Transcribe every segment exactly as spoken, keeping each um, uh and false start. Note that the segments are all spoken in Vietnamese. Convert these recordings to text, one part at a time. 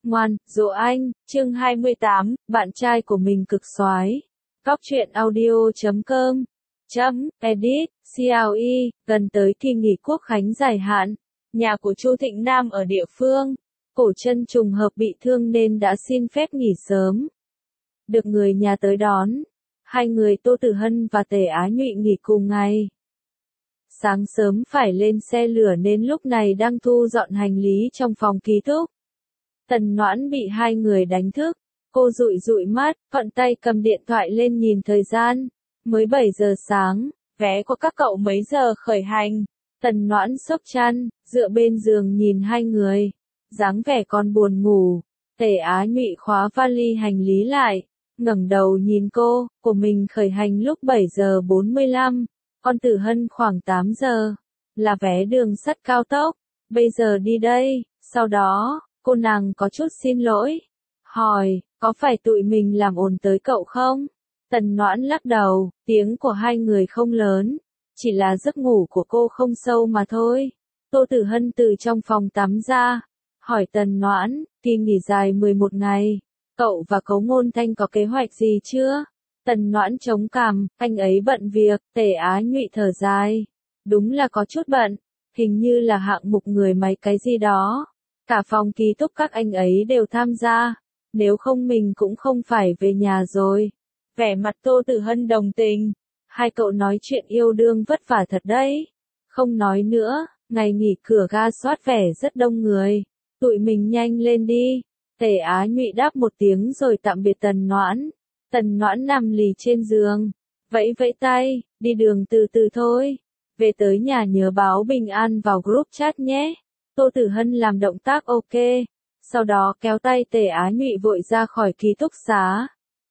Ngoan, dỗ anh, chương hai mươi tám, bạn trai của mình cực soái. Góc truyện audio chấm com chấm edit cle gần tới kỳ nghỉ quốc khánh dài hạn, nhà của Chu Thịnh Nam ở địa phương, Cổ Trân trùng hợp bị thương nên đã xin phép nghỉ sớm. Được người nhà tới đón, hai người Tô Tử Hân và Tề Á Nhụy nghỉ cùng ngày. Sáng sớm phải lên xe lửa nên lúc này đang thu dọn hành lý trong phòng ký túc. Tần Noãn bị hai người đánh thức, cô dụi dụi mắt, thuận tay cầm điện thoại lên nhìn thời gian, mới bảy giờ sáng, vé của các cậu mấy giờ khởi hành. Tần Noãn xốc chăn, dựa bên giường nhìn hai người, dáng vẻ còn buồn ngủ. Tề Á Nhụy khóa vali hành lý lại, ngẩng đầu nhìn cô, của mình khởi hành lúc bảy giờ bốn mươi lăm, còn Tử Hân khoảng tám giờ, là vé đường sắt cao tốc, bây giờ đi đây. Sau đó, cô nàng có chút xin lỗi, hỏi, có phải tụi mình làm ồn tới cậu không? Tần Noãn lắc đầu, tiếng của hai người không lớn, chỉ là giấc ngủ của cô không sâu mà thôi. Tô Tử Hân từ trong phòng tắm ra, hỏi Tần Noãn, kỳ nghỉ dài mười một ngày, cậu và Cấu Ngôn Thanh có kế hoạch gì chưa? Tần Noãn chống cằm, anh ấy bận việc. Tề Á Nhụy thở dài, đúng là có chút bận, hình như là hạng mục người máy cái gì đó. Cả phòng ký túc các anh ấy đều tham gia, nếu không mình cũng không phải về nhà rồi. Vẻ mặt Tô Tử Hân đồng tình, hai cậu nói chuyện yêu đương vất vả thật đấy. Không nói nữa, ngày nghỉ cửa ga soát vẻ rất đông người, tụi mình nhanh lên đi. Tề Á Nhụy đáp một tiếng rồi tạm biệt Tần Noãn. Tần Noãn nằm lì trên giường, vẫy vẫy tay, đi đường từ từ thôi, về tới nhà nhớ báo bình an vào group chat nhé. Tô Tử Hân làm động tác ok, sau đó kéo tay Tề Á Nhụy vội ra khỏi ký túc xá.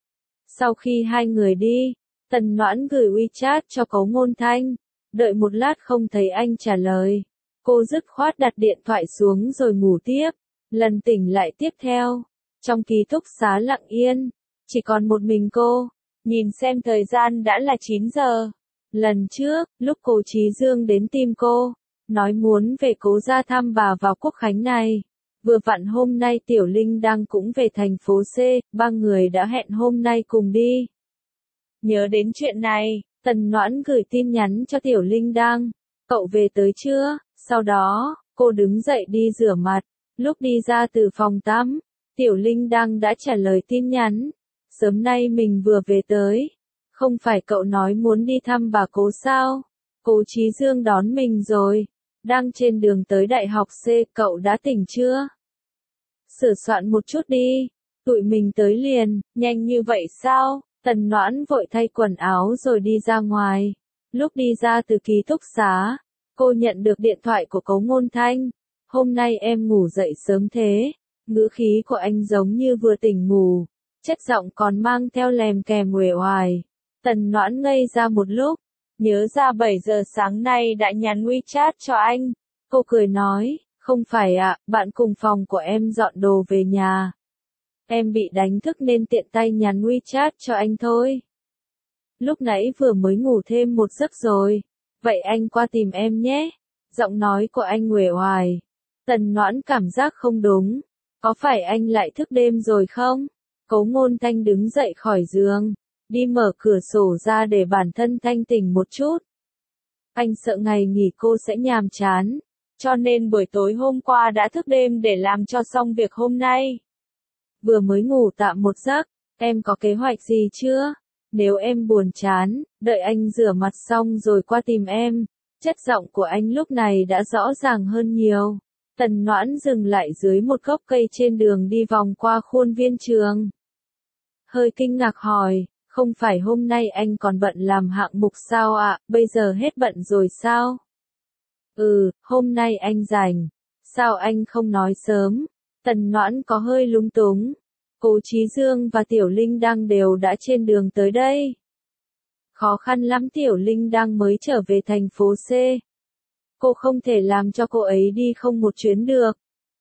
Sau khi hai người đi, Tần Noãn gửi WeChat cho Cấu Ngôn Thanh, đợi một lát không thấy anh trả lời. Cô dứt khoát đặt điện thoại xuống rồi ngủ tiếp, lần tỉnh lại tiếp theo. Trong ký túc xá lặng yên, chỉ còn một mình cô, nhìn xem thời gian đã là chín giờ. Lần trước, lúc Cố Chí Dương đến tìm cô, nói muốn về Cố gia thăm bà vào quốc khánh này. Vừa vặn hôm nay Tiểu Linh đang cũng về thành phố C, ba người đã hẹn hôm nay cùng đi. Nhớ đến chuyện này, Tần Noãn gửi tin nhắn cho Tiểu Linh đang, cậu về tới chưa? Sau đó, cô đứng dậy đi rửa mặt, lúc đi ra từ phòng tắm, Tiểu Linh đang đã trả lời tin nhắn. Sớm nay mình vừa về tới, không phải cậu nói muốn đi thăm bà Cố sao? Cố Chí Dương đón mình rồi. Đang trên đường tới đại học C, cậu đã tỉnh chưa? Sửa soạn một chút đi, tụi mình tới liền. Nhanh như vậy sao? Tần Noãn vội thay quần áo rồi đi ra ngoài. Lúc đi ra từ ký túc xá, cô nhận được điện thoại của Cấu Ngôn Thanh. Hôm nay em ngủ dậy sớm thế. Ngữ khí của anh giống như vừa tỉnh ngủ, chất giọng còn mang theo lèm kèm uể oải. Tần Noãn ngây ra một lúc, nhớ ra bảy giờ sáng nay đã nhắn WeChat cho anh. Cô cười nói, không phải ạ, bạn cùng phòng của em dọn đồ về nhà. Em bị đánh thức nên tiện tay nhắn WeChat cho anh thôi. Lúc nãy vừa mới ngủ thêm một giấc rồi. Vậy anh qua tìm em nhé. Giọng nói của anh uể oải. Tần Noãn cảm giác không đúng. Có phải anh lại thức đêm rồi không? Cấu Ngôn Thanh đứng dậy khỏi giường, đi mở cửa sổ ra để bản thân thanh tỉnh một chút. Anh sợ ngày nghỉ cô sẽ nhàm chán, cho nên buổi tối hôm qua đã thức đêm để làm cho xong việc hôm nay. Vừa mới ngủ tạm một giấc, em có kế hoạch gì chưa? Nếu em buồn chán, đợi anh rửa mặt xong rồi qua tìm em. Chất giọng của anh lúc này đã rõ ràng hơn nhiều. Tần Noãn dừng lại dưới một gốc cây trên đường đi vòng qua khuôn viên trường. Hơi kinh ngạc hỏi, không phải hôm nay anh còn bận làm hạng mục sao ạ, à? Bây giờ hết bận rồi sao? Ừ, hôm nay anh rảnh. Sao anh không nói sớm? Tần Noãn có hơi lúng túng. Cố Chí Dương và Tiểu Linh đang đều đã trên đường tới đây. Khó khăn lắm Tiểu Linh đang mới trở về thành phố C. Cô không thể làm cho cô ấy đi không một chuyến được.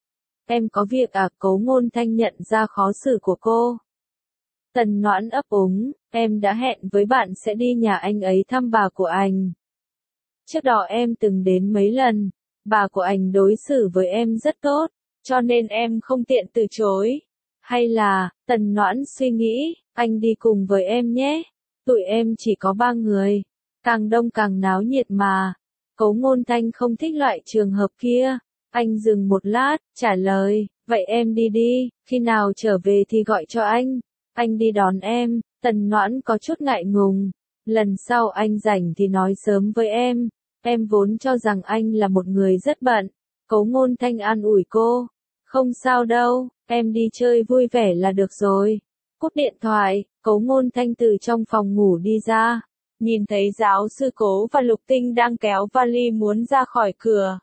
Em có việc à? Cấu Ngôn Thanh nhận ra khó xử của cô. Tần Noãn ấp úng, em đã hẹn với bạn sẽ đi nhà anh ấy thăm bà của anh. Trước đó em từng đến mấy lần, bà của anh đối xử với em rất tốt, cho nên em không tiện từ chối. Hay là, Tần Noãn suy nghĩ, anh đi cùng với em nhé. Tụi em chỉ có ba người. Càng đông càng náo nhiệt mà. Cố Ngôn Thanh không thích loại trường hợp kia. Anh dừng một lát, trả lời, vậy em đi đi, khi nào trở về thì gọi cho anh. Anh đi đón em. Tần Noãn có chút ngại ngùng. Lần sau anh rảnh thì nói sớm với em. Em vốn cho rằng anh là một người rất bận. Cố Ngôn Thanh an ủi cô. Không sao đâu, em đi chơi vui vẻ là được rồi. Cúp điện thoại, Cố Ngôn Thanh từ trong phòng ngủ đi ra. Nhìn thấy giáo sư Cố và Lục Tinh đang kéo vali muốn ra khỏi cửa.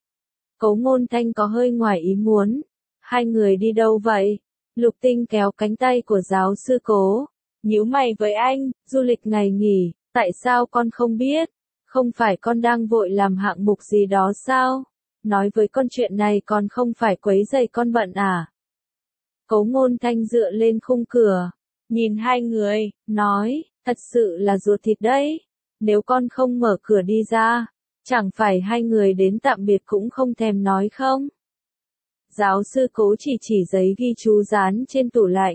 Cố Ngôn Thanh có hơi ngoài ý muốn. Hai người đi đâu vậy? Lục Tinh kéo cánh tay của giáo sư Cố. Nhíu mày với anh, du lịch ngày nghỉ, tại sao con không biết? Không phải con đang vội làm hạng mục gì đó sao? Nói với con chuyện này còn không phải quấy rầy con bận à? Cố Ngôn Thanh dựa lên khung cửa, nhìn hai người, nói, thật sự là ruột thịt đấy. Nếu con không mở cửa đi ra, chẳng phải hai người đến tạm biệt cũng không thèm nói không? Giáo sư Cố chỉ chỉ giấy ghi chú dán trên tủ lạnh.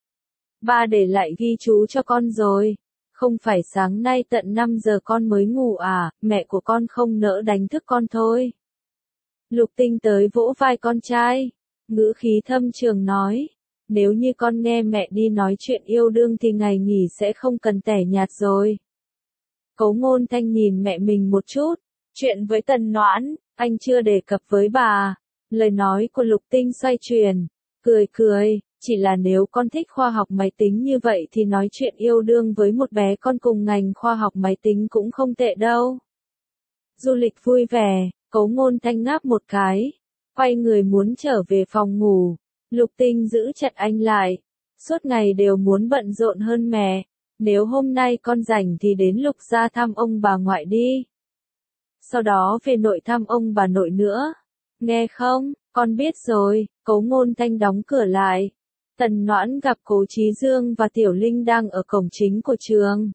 Ba để lại ghi chú cho con rồi. Không phải sáng nay tận năm giờ con mới ngủ à, mẹ của con không nỡ đánh thức con thôi. Lục Tinh tới vỗ vai con trai, ngữ khí thâm trường nói, nếu như con nghe mẹ đi nói chuyện yêu đương thì ngày nghỉ sẽ không cần tẻ nhạt rồi. Cố Ngôn Thanh nhìn mẹ mình một chút, chuyện với Tần Noãn, anh chưa đề cập với bà. Lời nói của Lục Tinh xoay chuyển, cười cười, chỉ là nếu con thích khoa học máy tính như vậy thì nói chuyện yêu đương với một bé con cùng ngành khoa học máy tính cũng không tệ đâu. Du lịch vui vẻ, Cố Ngôn Thanh ngáp một cái, quay người muốn trở về phòng ngủ. Lục Tinh giữ chặt anh lại, suốt ngày đều muốn bận rộn hơn mẹ, nếu hôm nay con rảnh thì đến Lục gia thăm ông bà ngoại đi. Sau đó về nội thăm ông bà nội nữa. Nghe không, con biết rồi. Cố Ngôn Thanh đóng cửa lại. Tần Noãn gặp Cố Chí Dương và Tiểu Linh đang ở cổng chính của trường.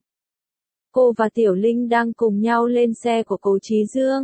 Cô và Tiểu Linh đang cùng nhau lên xe của Cố Chí Dương.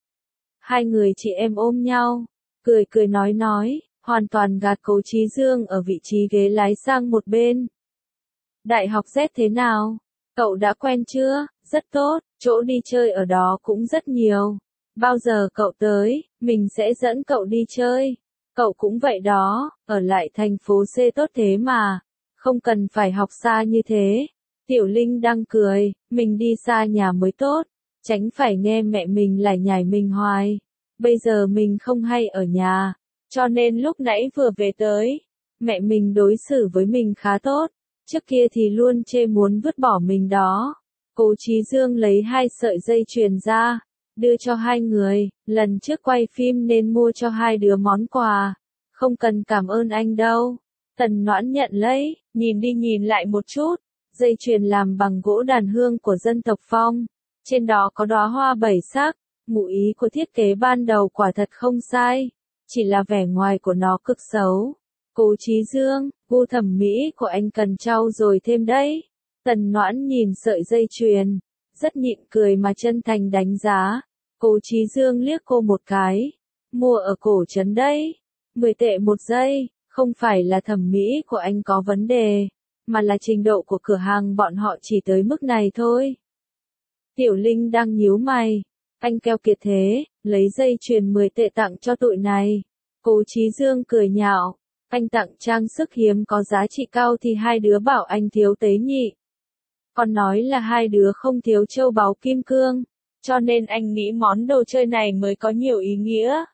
Hai người chị em ôm nhau, cười cười nói nói, hoàn toàn gạt Cố Chí Dương ở vị trí ghế lái sang một bên. Đại học Z thế nào? Cậu đã quen chưa? Rất tốt, chỗ đi chơi ở đó cũng rất nhiều. Bao giờ cậu tới, mình sẽ dẫn cậu đi chơi. Cậu cũng vậy đó, ở lại thành phố C tốt thế mà. Không cần phải học xa như thế. Tiểu Linh đang cười, mình đi xa nhà mới tốt. Tránh phải nghe mẹ mình lải nhải mình hoài. Bây giờ mình không hay ở nhà. Cho nên lúc nãy vừa về tới, mẹ mình đối xử với mình khá tốt. Trước kia thì luôn chê muốn vứt bỏ mình đó. Cố Chí Dương lấy hai sợi dây chuyền ra, đưa cho hai người, lần trước quay phim nên mua cho hai đứa món quà. Không cần cảm ơn anh đâu. Tần Noãn nhận lấy, nhìn đi nhìn lại một chút. Dây chuyền làm bằng gỗ đàn hương của dân tộc Phong. Trên đó có đóa hoa bảy sắc. Ngụ ý của thiết kế ban đầu quả thật không sai. Chỉ là vẻ ngoài của nó cực xấu. Cố Chí Dương, gu thẩm mỹ của anh cần trau dồi thêm đấy. Tần Noãn nhìn sợi dây chuyền, rất nhịn cười mà chân thành đánh giá. Cố Chí Dương liếc cô một cái. Mua ở cổ trấn đấy. mười tệ một giây, không phải là thẩm mỹ của anh có vấn đề, mà là trình độ của cửa hàng bọn họ chỉ tới mức này thôi. Tiểu Linh đang nhíu mày. Anh keo kiệt thế, lấy dây chuyền mười tệ tặng cho tụi này. Cố Chí Dương cười nhạo. Anh tặng trang sức hiếm có giá trị cao thì hai đứa bảo anh thiếu tế nhị. Còn nói là hai đứa không thiếu châu báu kim cương. Cho nên anh nghĩ món đồ chơi này mới có nhiều ý nghĩa.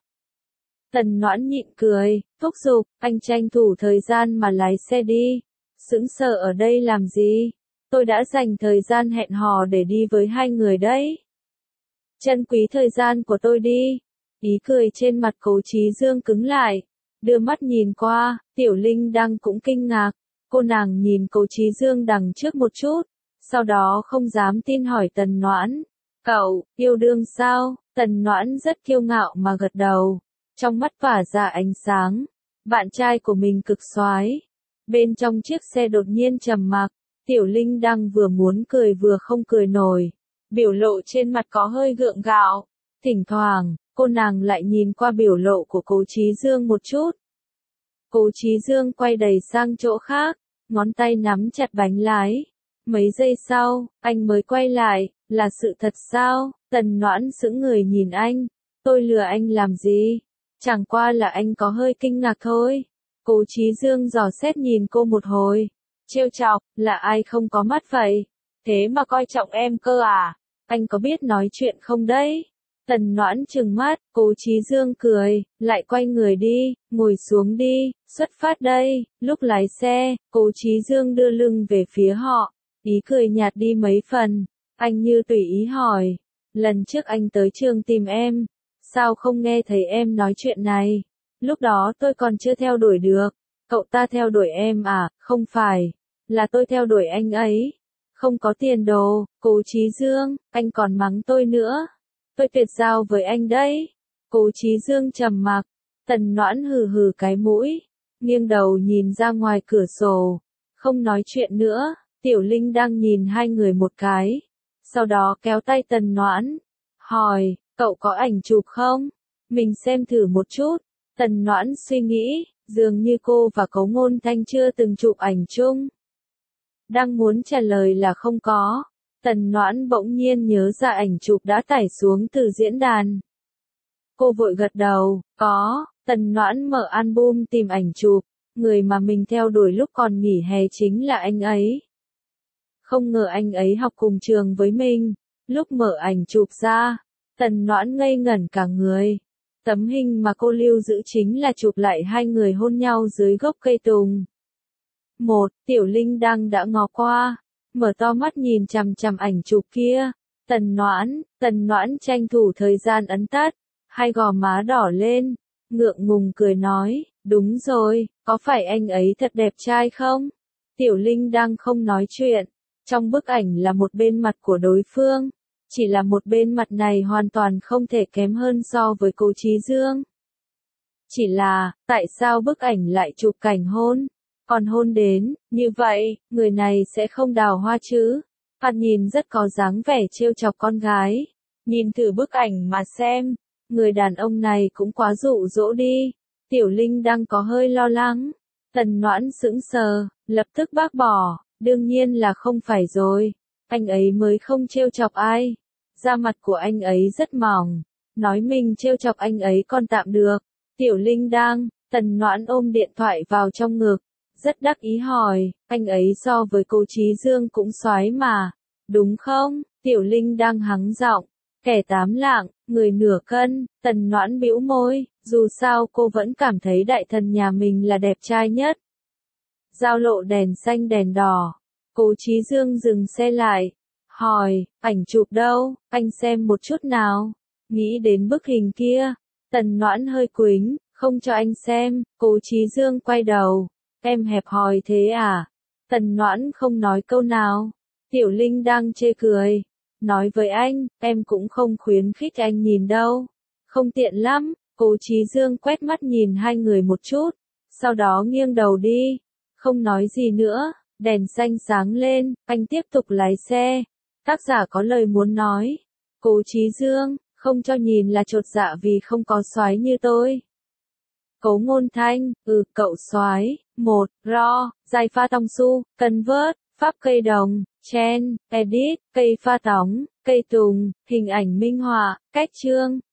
Tần Noãn nhịn cười, thúc giục, anh tranh thủ thời gian mà lái xe đi. Sững sờ ở đây làm gì? Tôi đã dành thời gian hẹn hò để đi với hai người đấy. Trân quý thời gian của tôi đi. Ý cười trên mặt Cố Chí Dương cứng lại. Đưa mắt nhìn qua, Tiểu Linh đang cũng kinh ngạc. Cô nàng nhìn Cố Chí Dương đằng trước một chút. Sau đó không dám tin hỏi Tần Noãn. Cậu, yêu đương sao? Tần Noãn rất kiêu ngạo mà gật đầu. Trong mắt tỏa ra ánh sáng. Bạn trai của mình cực xoái. Bên trong chiếc xe đột nhiên trầm mặc. Tiểu Linh đang vừa muốn cười vừa không cười nổi. Biểu lộ trên mặt có hơi gượng gạo. Thỉnh thoảng, Cô nàng lại nhìn qua biểu lộ của Cố Chí Dương một chút. Cố Chí Dương quay đầy sang chỗ khác, ngón tay nắm chặt bánh lái. Mấy giây sau, anh mới quay lại, là sự thật sao? Tần Noãn sững người nhìn anh. Tôi lừa anh làm gì? Chẳng qua là anh có hơi kinh ngạc thôi. Cố Chí Dương dò xét nhìn cô một hồi. Trêu chọc, là ai không có mắt vậy? Thế mà coi trọng em cơ à? Anh có biết nói chuyện không đấy? Tần Noãn trừng mắt, Cố Chí Dương cười, lại quay người đi, ngồi xuống đi, xuất phát đây. Lúc lái xe, Cố Chí Dương đưa lưng về phía họ, ý cười nhạt đi mấy phần. Anh như tùy ý hỏi, lần trước anh tới trường tìm em, sao không nghe thấy em nói chuyện này? Lúc đó tôi còn chưa theo đuổi được. Cậu ta theo đuổi em à? Không phải, là tôi theo đuổi anh ấy. Không có tiền đồ. Cố Chí Dương, anh còn mắng tôi nữa. Tôi tuyệt giao với anh đấy. Cố Chí Dương trầm mặc. Tần Noãn hừ hừ cái mũi, nghiêng đầu nhìn ra ngoài cửa sổ, không nói chuyện nữa. Tiểu Linh đang nhìn hai người một cái, sau đó kéo tay Tần Noãn, hỏi, cậu có ảnh chụp không? Mình xem thử một chút. Tần Noãn suy nghĩ, dường như cô và Cố Ngôn Thanh chưa từng chụp ảnh chung. Đang muốn trả lời là không có. Tần Noãn bỗng nhiên nhớ ra ảnh chụp đã tải xuống từ diễn đàn. Cô vội gật đầu, có. Tần Noãn mở album tìm ảnh chụp, người mà mình theo đuổi lúc còn nghỉ hè chính là anh ấy. Không ngờ anh ấy học cùng trường với mình. Lúc mở ảnh chụp ra, Tần Noãn ngây ngẩn cả người. Tấm hình mà cô lưu giữ chính là chụp lại hai người hôn nhau dưới gốc cây tùng. Một, Tiểu Linh đang đã ngó qua, mở to mắt nhìn chằm chằm ảnh chụp kia. Tần Noãn, Tần Noãn tranh thủ thời gian ấn tắt, hai gò má đỏ lên, ngượng ngùng cười nói, đúng rồi, có phải anh ấy thật đẹp trai không? Tiểu Linh đang không nói chuyện, trong bức ảnh là một bên mặt của đối phương, chỉ là một bên mặt này hoàn toàn không thể kém hơn so với Cố Chí Dương. Chỉ là, tại sao bức ảnh lại chụp cảnh hôn? Còn hôn đến, như vậy, người này sẽ không đào hoa chứ? Thoạt nhìn rất có dáng vẻ trêu chọc con gái. Nhìn thử bức ảnh mà xem, người đàn ông này cũng quá dụ dỗ đi. Tiểu Linh đang có hơi lo lắng. Tần Noãn sững sờ, lập tức bác bỏ, đương nhiên là không phải rồi. Anh ấy mới không trêu chọc ai. Da mặt của anh ấy rất mỏng, nói mình trêu chọc anh ấy còn tạm được. Tiểu Linh đang, Tần Noãn ôm điện thoại vào trong ngực, rất đắc ý hỏi, anh ấy so với Cố Chí Dương cũng soái mà, đúng không? Tiểu Linh đang hắng giọng, kẻ tám lạng, người nửa cân. Tần Noãn bĩu môi, dù sao cô vẫn cảm thấy đại thần nhà mình là đẹp trai nhất. Giao lộ đèn xanh đèn đỏ, Cố Chí Dương dừng xe lại, hỏi, ảnh chụp đâu, anh xem một chút nào. Nghĩ đến bức hình kia, Tần Noãn hơi quĩnh, không cho anh xem. Cố Chí Dương quay đầu, em hẹp hòi thế à? Tần Noãn không nói câu nào. Tiểu Linh đang chê cười, nói với anh, em cũng không khuyến khích anh nhìn đâu, không tiện lắm. Cố Chí Dương quét mắt nhìn hai người một chút, sau đó nghiêng đầu đi, không nói gì nữa. Đèn xanh sáng lên, anh tiếp tục lái xe. Tác giả có lời muốn nói. Cố Chí Dương, không cho nhìn là chột dạ vì không có soái như tôi. Cố Ngôn Thanh, ừ, cậu soái. Một, Ro, dài pha tong su, Convert, pháp cây đồng, Chen, Edit, cây pha tóng, cây tùng, hình ảnh minh họa, cách chương.